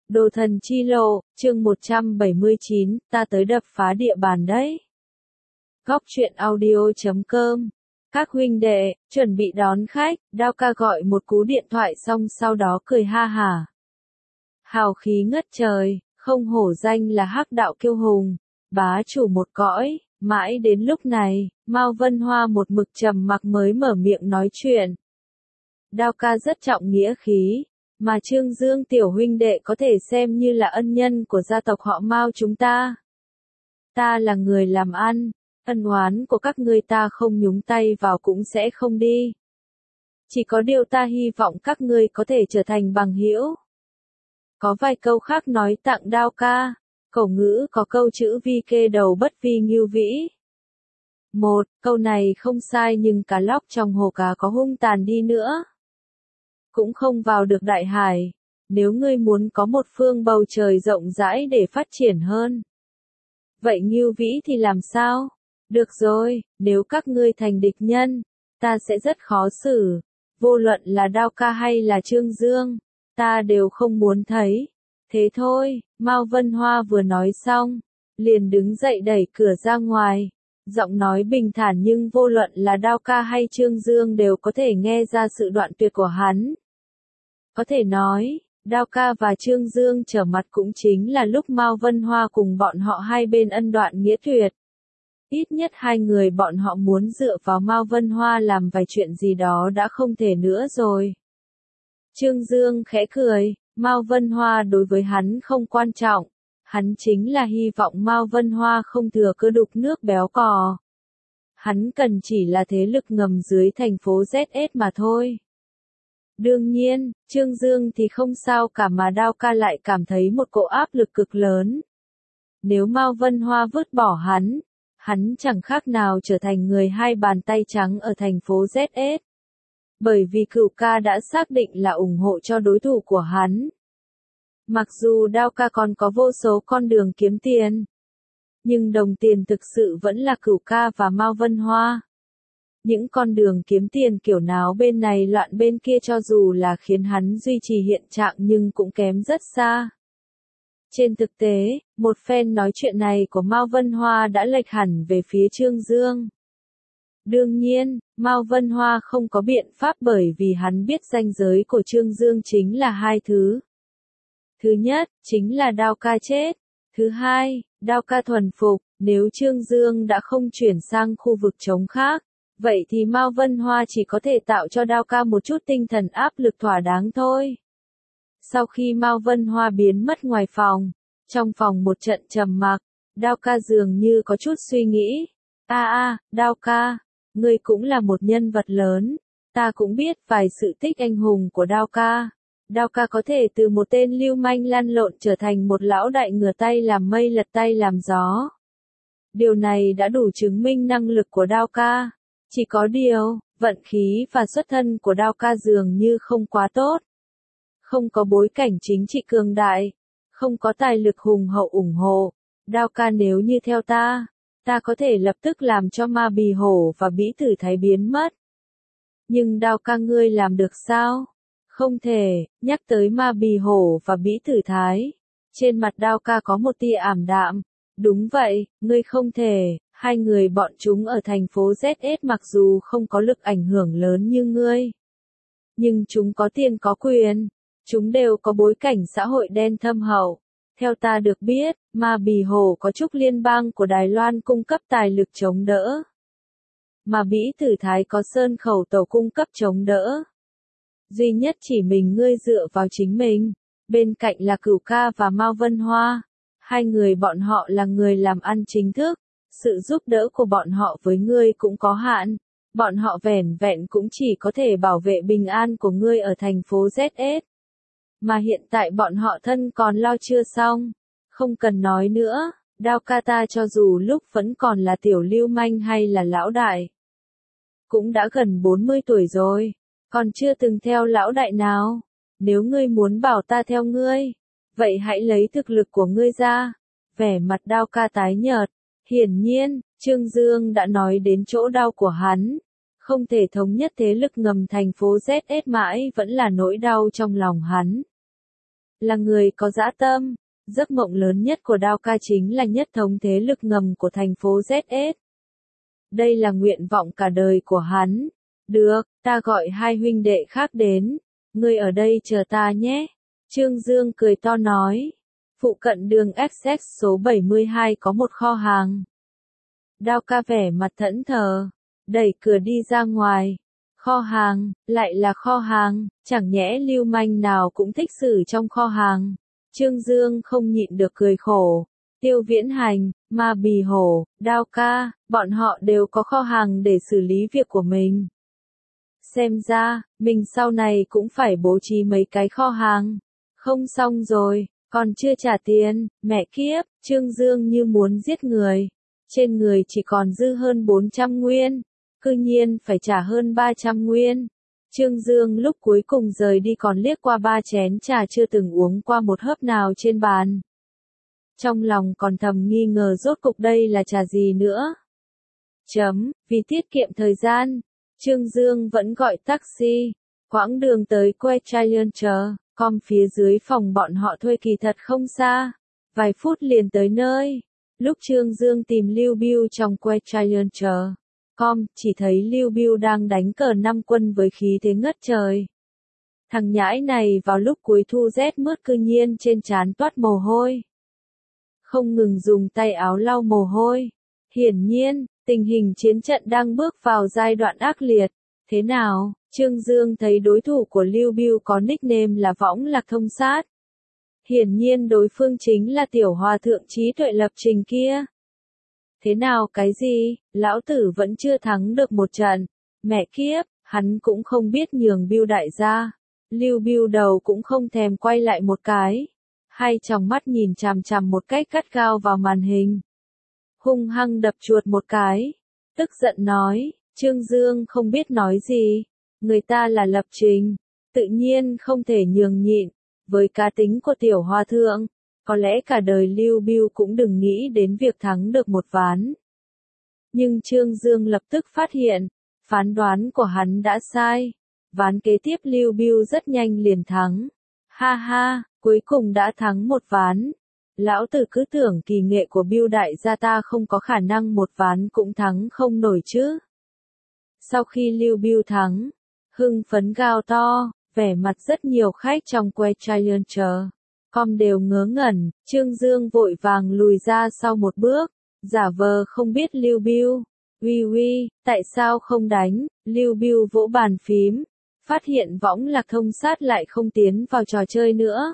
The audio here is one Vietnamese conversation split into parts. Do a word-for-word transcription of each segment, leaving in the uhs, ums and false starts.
Đồ thần chi lộ, chương một trăm bảy mươi chín, ta tới đập phá địa bàn đấy. Góc truyện audio chấm com. Các huynh đệ, chuẩn bị đón khách, Đao Ca gọi một cú điện thoại xong sau đó cười ha hả. Hào khí ngất trời, không hổ danh là hắc đạo kiêu hùng, bá chủ một cõi. Mãi đến lúc này, Mao Vân Hoa một mực trầm mặc mới mở miệng nói chuyện. Đao Ca rất trọng nghĩa khí, mà Trương Dương tiểu huynh đệ có thể xem như là ân nhân của gia tộc họ Mao chúng ta. Ta là người làm ăn, ân oán của các ngươi ta không nhúng tay vào cũng sẽ không đi. Chỉ có điều ta hy vọng các ngươi có thể trở thành bằng hữu. Có vài câu khác nói tặng Đao Ca, cổ ngữ có câu chữ vi kê đầu bất vi ngưu vĩ. Một, câu này không sai nhưng cá lóc trong hồ cá có hung tàn đi nữa, cũng không vào được đại hải, nếu ngươi muốn có một phương bầu trời rộng rãi để phát triển hơn. Vậy ngưu vĩ thì làm sao? Được rồi, nếu các ngươi thành địch nhân, ta sẽ rất khó xử, vô luận là Đao Ca hay là Trương Dương, ta đều không muốn thấy. Thế thôi, Mao Vân Hoa vừa nói xong, liền đứng dậy đẩy cửa ra ngoài. Giọng nói bình thản nhưng vô luận là Đao Ca hay Trương Dương đều có thể nghe ra sự đoạn tuyệt của hắn. Có thể nói, Đao Ca và Trương Dương trở mặt cũng chính là lúc Mao Vân Hoa cùng bọn họ hai bên ân đoạn nghĩa tuyệt. Ít nhất hai người bọn họ muốn dựa vào Mao Vân Hoa làm vài chuyện gì đó đã không thể nữa rồi. Trương Dương khẽ cười, Mao Vân Hoa đối với hắn không quan trọng. Hắn chính là hy vọng Mao Vân Hoa không thừa cơ đục nước béo cò. Hắn cần chỉ là thế lực ngầm dưới thành phố Z S mà thôi. Đương nhiên, Trương Dương thì không sao cả mà Đao Ca lại cảm thấy một cỗ áp lực cực lớn. Nếu Mao Vân Hoa vứt bỏ hắn, hắn chẳng khác nào trở thành người hai bàn tay trắng ở thành phố Z S. Bởi vì Cửu Ca đã xác định là ủng hộ cho đối thủ của hắn. Mặc dù Đao Ca còn có vô số con đường kiếm tiền, nhưng đồng tiền thực sự vẫn là Cửu Ca và Mao Vân Hoa. Những con đường kiếm tiền kiểu nào bên này loạn bên kia cho dù là khiến hắn duy trì hiện trạng nhưng cũng kém rất xa. Trên thực tế, một phen nói chuyện này của Mao Vân Hoa đã lệch hẳn về phía Trương Dương. Đương nhiên, Mao Vân Hoa không có biện pháp bởi vì hắn biết ranh giới của Trương Dương chính là hai thứ. Thứ nhất, chính là Đao Ca chết. Thứ hai, Đao Ca thuần phục. Nếu Trương Dương đã không chuyển sang khu vực trống khác, vậy thì Mao Vân Hoa chỉ có thể tạo cho Đao Ca một chút tinh thần áp lực thỏa đáng thôi. Sau khi Mao Vân Hoa biến mất ngoài phòng, trong phòng một trận trầm mặc, Đao Ca dường như có chút suy nghĩ. A a, Đao Ca, ngươi cũng là một nhân vật lớn, ta cũng biết vài sự tích anh hùng của Đao Ca. Đao Ca có thể từ một tên lưu manh lăn lộn trở thành một lão đại ngửa tay làm mây lật tay làm gió. Điều này đã đủ chứng minh năng lực của Đao Ca. Chỉ có điều, vận khí và xuất thân của Đao Ca dường như không quá tốt. Không có bối cảnh chính trị cường đại, không có tài lực hùng hậu ủng hộ. Đao Ca nếu như theo ta, ta có thể lập tức làm cho Ma Bì Hổ và Bĩ Tử Thái biến mất. Nhưng Đao Ca ngươi làm được sao? Không thể. Nhắc tới Ma Bì Hổ và Bĩ Tử Thái, trên mặt Đao Ca có một tia ảm đạm. Đúng vậy, ngươi không thể. Hai người bọn chúng ở thành phố Z S mặc dù không có lực ảnh hưởng lớn như ngươi, nhưng chúng có tiền có quyền, chúng đều có bối cảnh xã hội đen thâm hậu. Theo ta được biết, Ma Bì Hổ có Trúc Liên bang của Đài Loan cung cấp tài lực chống đỡ, mà Bĩ Tử Thái có Sơn Khẩu Tàu cung cấp chống đỡ. Duy nhất chỉ mình ngươi dựa vào chính mình, bên cạnh là Cửu Ca và Mao Vân Hoa. Hai người bọn họ là người làm ăn chính thức, sự giúp đỡ của bọn họ với ngươi cũng có hạn, bọn họ vẻn vẹn cũng chỉ có thể bảo vệ bình an của ngươi ở thành phố Z S. Mà hiện tại bọn họ thân còn lo chưa xong, không cần nói nữa, Đao Ca ta cho dù lúc vẫn còn là tiểu lưu manh hay là lão đại, cũng đã gần bốn mươi tuổi rồi, còn chưa từng theo lão đại nào. Nếu ngươi muốn bảo ta theo ngươi, vậy hãy lấy thực lực của ngươi ra. Vẻ mặt Đao Ca tái nhợt. Hiển nhiên, Trương Dương đã nói đến chỗ đau của hắn. Không thể thống nhất thế lực ngầm thành phố Z S mãi vẫn là nỗi đau trong lòng hắn. là người có dã tâm. Giấc mộng lớn nhất của Đao Ca chính là nhất thống thế lực ngầm của thành phố Z S. Đây là nguyện vọng cả đời của hắn. Được, ta gọi hai huynh đệ khác đến. Ngươi ở đây chờ ta nhé. Trương Dương cười to nói. Phụ cận đường X X số bảy mươi hai có một kho hàng. Đao Ca vẻ mặt thẫn thờ, đẩy cửa đi ra ngoài. Kho hàng, lại là kho hàng, chẳng nhẽ lưu manh nào cũng thích xử trong kho hàng. Trương Dương không nhịn được cười khổ. Tiêu Viễn Hành, Ma Bì Hổ, Đao Ca, bọn họ đều có kho hàng để xử lý việc của mình. Xem ra, mình sau này cũng phải bố trí mấy cái kho hàng. Không xong rồi, còn chưa trả tiền, mẹ kiếp, Trương Dương như muốn giết người. Trên người chỉ còn dư hơn bốn trăm nguyên, cư nhiên phải trả hơn ba trăm nguyên. Trương Dương lúc cuối cùng rời đi còn liếc qua ba chén trà chưa từng uống qua một hớp nào trên bàn. Trong lòng còn thầm nghi ngờ rốt cục đây là trà gì nữa. Chấm, vì tiết kiệm thời gian, Trương Dương vẫn gọi taxi, quãng đường tới Queensland, com phía dưới phòng bọn họ thuê kỳ thật không xa, vài phút liền tới nơi. Lúc Trương Dương tìm Lưu Biêu trong Queensland, com chỉ thấy Lưu Biêu đang đánh cờ năm quân với khí thế ngất trời. Thằng nhãi này vào lúc cuối thu rét mướt cư nhiên trên trán toát mồ hôi. Không ngừng dùng tay áo lau mồ hôi. Hiển nhiên, tình hình chiến trận đang bước vào giai đoạn ác liệt. Thế nào, Trương Dương thấy đối thủ của Lưu Biêu có nickname là Võng Lạc Thông Sát. Hiển nhiên đối phương chính là tiểu hòa thượng trí tuệ lập trình kia. Thế nào cái gì, lão tử vẫn chưa thắng được một trận. Mẹ kiếp, hắn cũng không biết nhường Biêu đại gia. Lưu Biêu đầu cũng không thèm quay lại một cái. Hai tròng mắt nhìn chằm chằm một cách gắt gao vào màn hình. Hung hăng đập chuột một cái. Tức giận nói, Trương Dương không biết nói gì. Người ta là lập trình. Tự nhiên không thể nhường nhịn. Với cá tính của tiểu hòa thượng, có lẽ cả đời Lưu Biêu cũng đừng nghĩ đến việc thắng được một ván. Nhưng Trương Dương lập tức phát hiện, phán đoán của hắn đã sai. Ván kế tiếp Lưu Biêu rất nhanh liền thắng. Ha ha, cuối cùng đã thắng một ván. Lão tử cứ tưởng kỳ nghệ của Biêu đại gia ta không có khả năng một ván cũng thắng không nổi chứ. Sau khi Lưu Biêu thắng, hưng phấn gào to, vẻ mặt rất nhiều khách trong Queensland, com đều ngớ ngẩn. Trương Dương vội vàng lùi ra sau một bước, giả vờ không biết Lưu Biêu. Uy uy, tại sao không đánh? Lưu Biêu vỗ bàn phím, phát hiện Võng Lạc Thông Sát lại không tiến vào trò chơi nữa.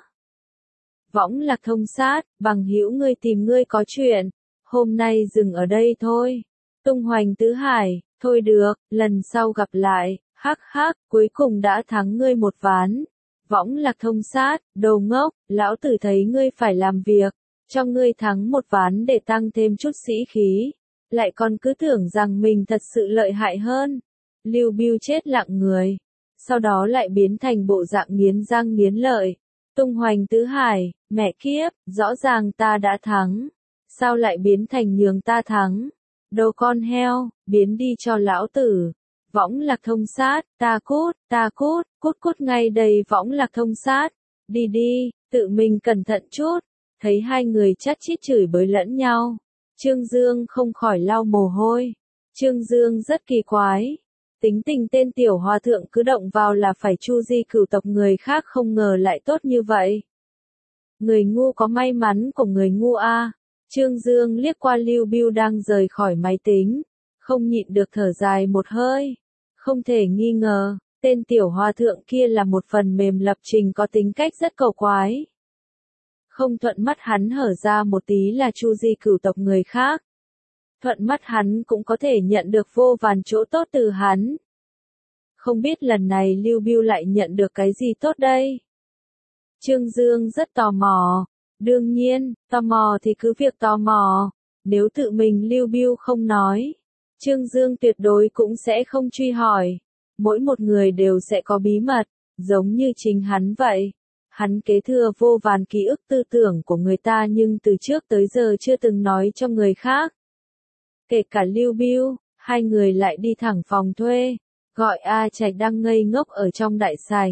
Võng Lạc Thông Sát, bằng hữu ngươi tìm ngươi có chuyện, hôm nay dừng ở đây thôi. Tung hoành tứ hải, thôi được, lần sau gặp lại, hắc hắc, cuối cùng đã thắng ngươi một ván. Võng Lạc Thông Sát, đồ ngốc, lão tử thấy ngươi phải làm việc, cho ngươi thắng một ván để tăng thêm chút sĩ khí, lại còn cứ tưởng rằng mình thật sự lợi hại hơn. Lưu Biêu chết lặng người, sau đó lại biến thành bộ dạng nghiến răng nghiến lợi. Tung hoành tứ hải, mẹ kiếp, rõ ràng ta đã thắng, sao lại biến thành nhường ta thắng? Đồ con heo, biến đi cho lão tử. Võng Lạc Thông Sát, ta cút, ta cút, cút cút ngay đây Võng Lạc Thông Sát. Đi đi, tự mình cẩn thận chút. Thấy hai người chát chít chửi bới lẫn nhau, Trương Dương không khỏi lau mồ hôi. Trương Dương rất kỳ quái. Tính tình tên tiểu hòa thượng cứ động vào là phải chu di cửu tộc, người khác không ngờ lại tốt như vậy. Người ngu có may mắn của người ngu a. Trương Dương liếc qua Lưu Biêu đang rời khỏi máy tính, không nhịn được thở dài một hơi. Không thể nghi ngờ, tên tiểu hòa thượng kia là một phần mềm lập trình có tính cách rất cầu quái. Không thuận mắt hắn hở ra một tí là chu di cửu tộc người khác. Thuận mắt hắn cũng có thể nhận được vô vàn chỗ tốt từ hắn. Không biết lần này Lưu Biêu lại nhận được cái gì tốt đây? Trương Dương rất tò mò. Đương nhiên, tò mò thì cứ việc tò mò. Nếu tự mình Lưu Biêu không nói, Trương Dương tuyệt đối cũng sẽ không truy hỏi. Mỗi một người đều sẽ có bí mật, giống như chính hắn vậy. Hắn kế thừa vô vàn ký ức tư tưởng của người ta nhưng từ trước tới giờ chưa từng nói cho người khác. Kể cả Lưu Biêu, hai người lại đi thẳng phòng thuê, gọi A Trạch đang ngây ngốc ở trong đại sảnh.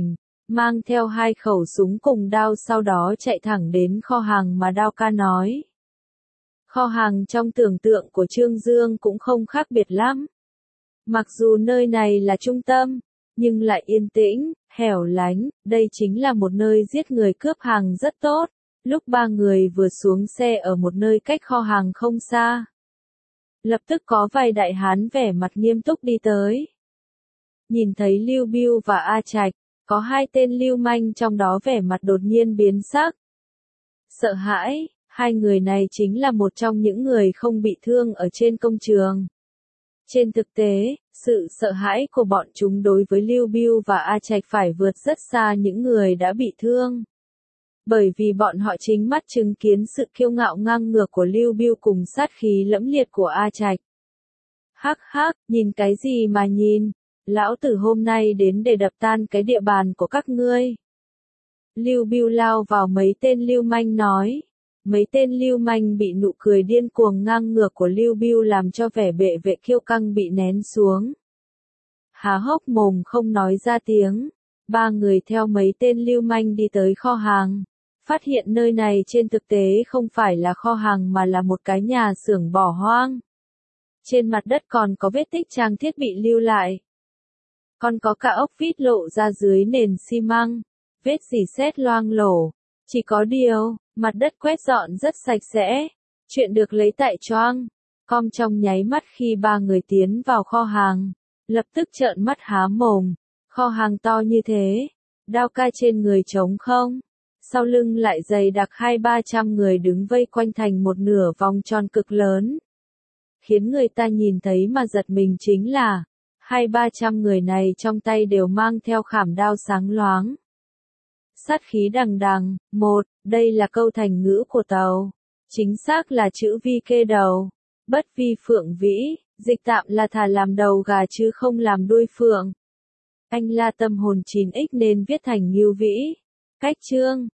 mang theo hai khẩu súng cùng đao sau đó chạy thẳng đến kho hàng mà Đao Ca nói. Kho hàng trong tưởng tượng của Trương Dương cũng không khác biệt lắm. Mặc dù nơi này là trung tâm, nhưng lại yên tĩnh, hẻo lánh, đây chính là một nơi giết người cướp hàng rất tốt. Lúc ba người vừa xuống xe ở một nơi cách kho hàng không xa, lập tức có vài đại hán vẻ mặt nghiêm túc đi tới. Nhìn thấy Lưu Bưu và A Trạch, có hai tên lưu manh trong đó vẻ mặt đột nhiên biến sắc. Sợ hãi, hai người này chính là một trong những người không bị thương ở trên công trường. Trên thực tế, sự sợ hãi của bọn chúng đối với Lưu Bưu và A Trạch phải vượt rất xa những người đã bị thương. Bởi vì bọn họ chính mắt chứng kiến sự kiêu ngạo ngang ngược của Lưu Bưu cùng sát khí lẫm liệt của A Trạch. Hắc hắc, nhìn cái gì mà nhìn, lão tử hôm nay đến để đập tan cái địa bàn của các ngươi. Lưu Bưu lao vào mấy tên lưu manh nói. Mấy tên lưu manh bị nụ cười điên cuồng ngang ngược của Lưu Bưu làm cho vẻ bệ vệ kiêu căng bị nén xuống. Há hốc mồm không nói ra tiếng. Ba người theo mấy tên lưu manh đi tới kho hàng. Phát hiện nơi này trên thực tế không phải là kho hàng mà là một cái nhà xưởng bỏ hoang. Trên mặt đất còn có vết tích trang thiết bị lưu lại. Còn có cả ốc vít lộ ra dưới nền xi măng. Vết rỉ sét loang lổ. Chỉ có điều, mặt đất quét dọn rất sạch sẽ. Chuyện được lấy tại choang. Com trong nháy mắt khi ba người tiến vào kho hàng. Lập tức trợn mắt há mồm. Kho hàng to như thế. Đao Ca trên người trống không. Sau lưng lại dày đặc hai ba trăm người đứng vây quanh thành một nửa vòng tròn cực lớn. Khiến người ta nhìn thấy mà giật mình chính là, hai ba trăm người này trong tay đều mang theo khảm đao sáng loáng. Sát khí đằng đằng, một, đây là câu thành ngữ của Tàu. Chính xác là chữ vi kê đầu. Bất vi phượng vĩ, dịch tạm là thà làm đầu gà chứ không làm đuôi phượng. Anh la tâm hồn chín x nên viết thành ngưu vĩ. Cách chương,